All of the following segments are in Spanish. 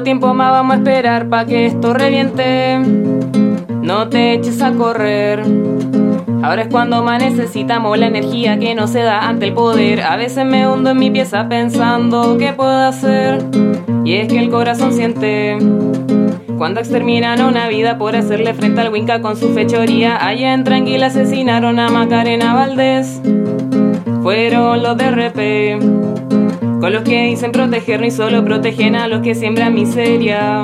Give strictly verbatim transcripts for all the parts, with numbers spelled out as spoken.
¿Cuánto tiempo más vamos a esperar pa' que esto reviente? No te eches a correr. Ahora es cuando más necesitamos la energía que no se da ante el poder. A veces me hundo en mi pieza pensando qué puedo hacer. Y es que el corazón siente cuando exterminan una vida por hacerle frente al Winca con su fechoría. Allá en Tranquila asesinaron a Macarena Valdés. Fueron los de R P, con los que dicen protegernos y solo protegen a los que siembran miseria.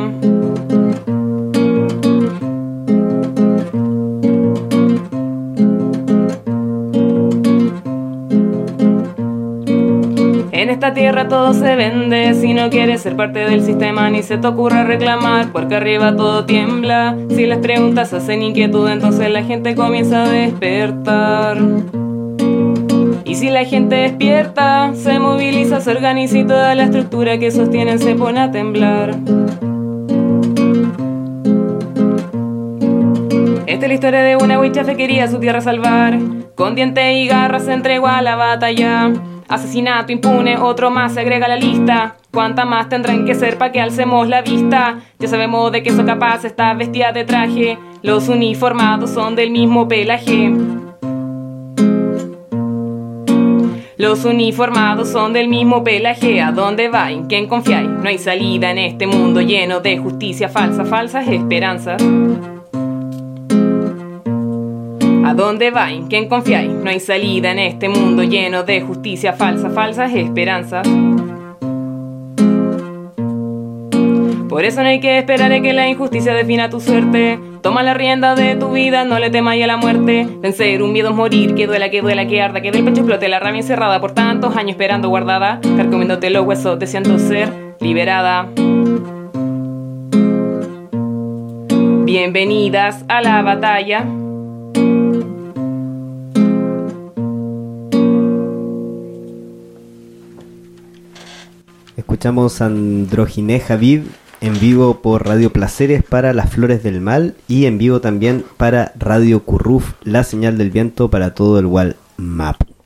En esta tierra todo se vende. Si no quieres ser parte del sistema ni se te ocurra reclamar, porque arriba todo tiembla. Si las preguntas hacen inquietud, entonces la gente comienza a despertar. Y si la gente despierta, se moviliza, se organiza y toda la estructura que sostienen se pone a temblar. Esta es la historia de una huichafe que quería su tierra salvar. Con dientes y garras se entregó a la batalla. Asesinato impune, otro más se agrega a la lista. ¿Cuántas más tendrán que ser para que alcemos la vista? Ya sabemos de qué son capaces estas bestias de traje. Los uniformados son del mismo pelaje. Los uniformados son del mismo pelaje. ¿A dónde va? ¿En quién confiáis? No hay salida en este mundo lleno de justicia falsa, falsas esperanzas. ¿A dónde va? ¿En quién confiáis? No hay salida en este mundo lleno de justicia falsa, falsas esperanzas. Por eso no hay que esperar a que la injusticia defina tu suerte. Toma la rienda de tu vida, no le temas a la muerte. Vencer un miedo es morir, que duela, que duela, que arda, que del pecho explote la rabia encerrada por tantos años esperando guardada, carcomiéndote los huesos deseando ser liberada. Bienvenidas a la batalla. Escuchamos Androginé Javid en vivo por Radio Placeres para Las Flores del Mal y en vivo también para Radio Curruf, la señal del viento para todo el Gualmapu.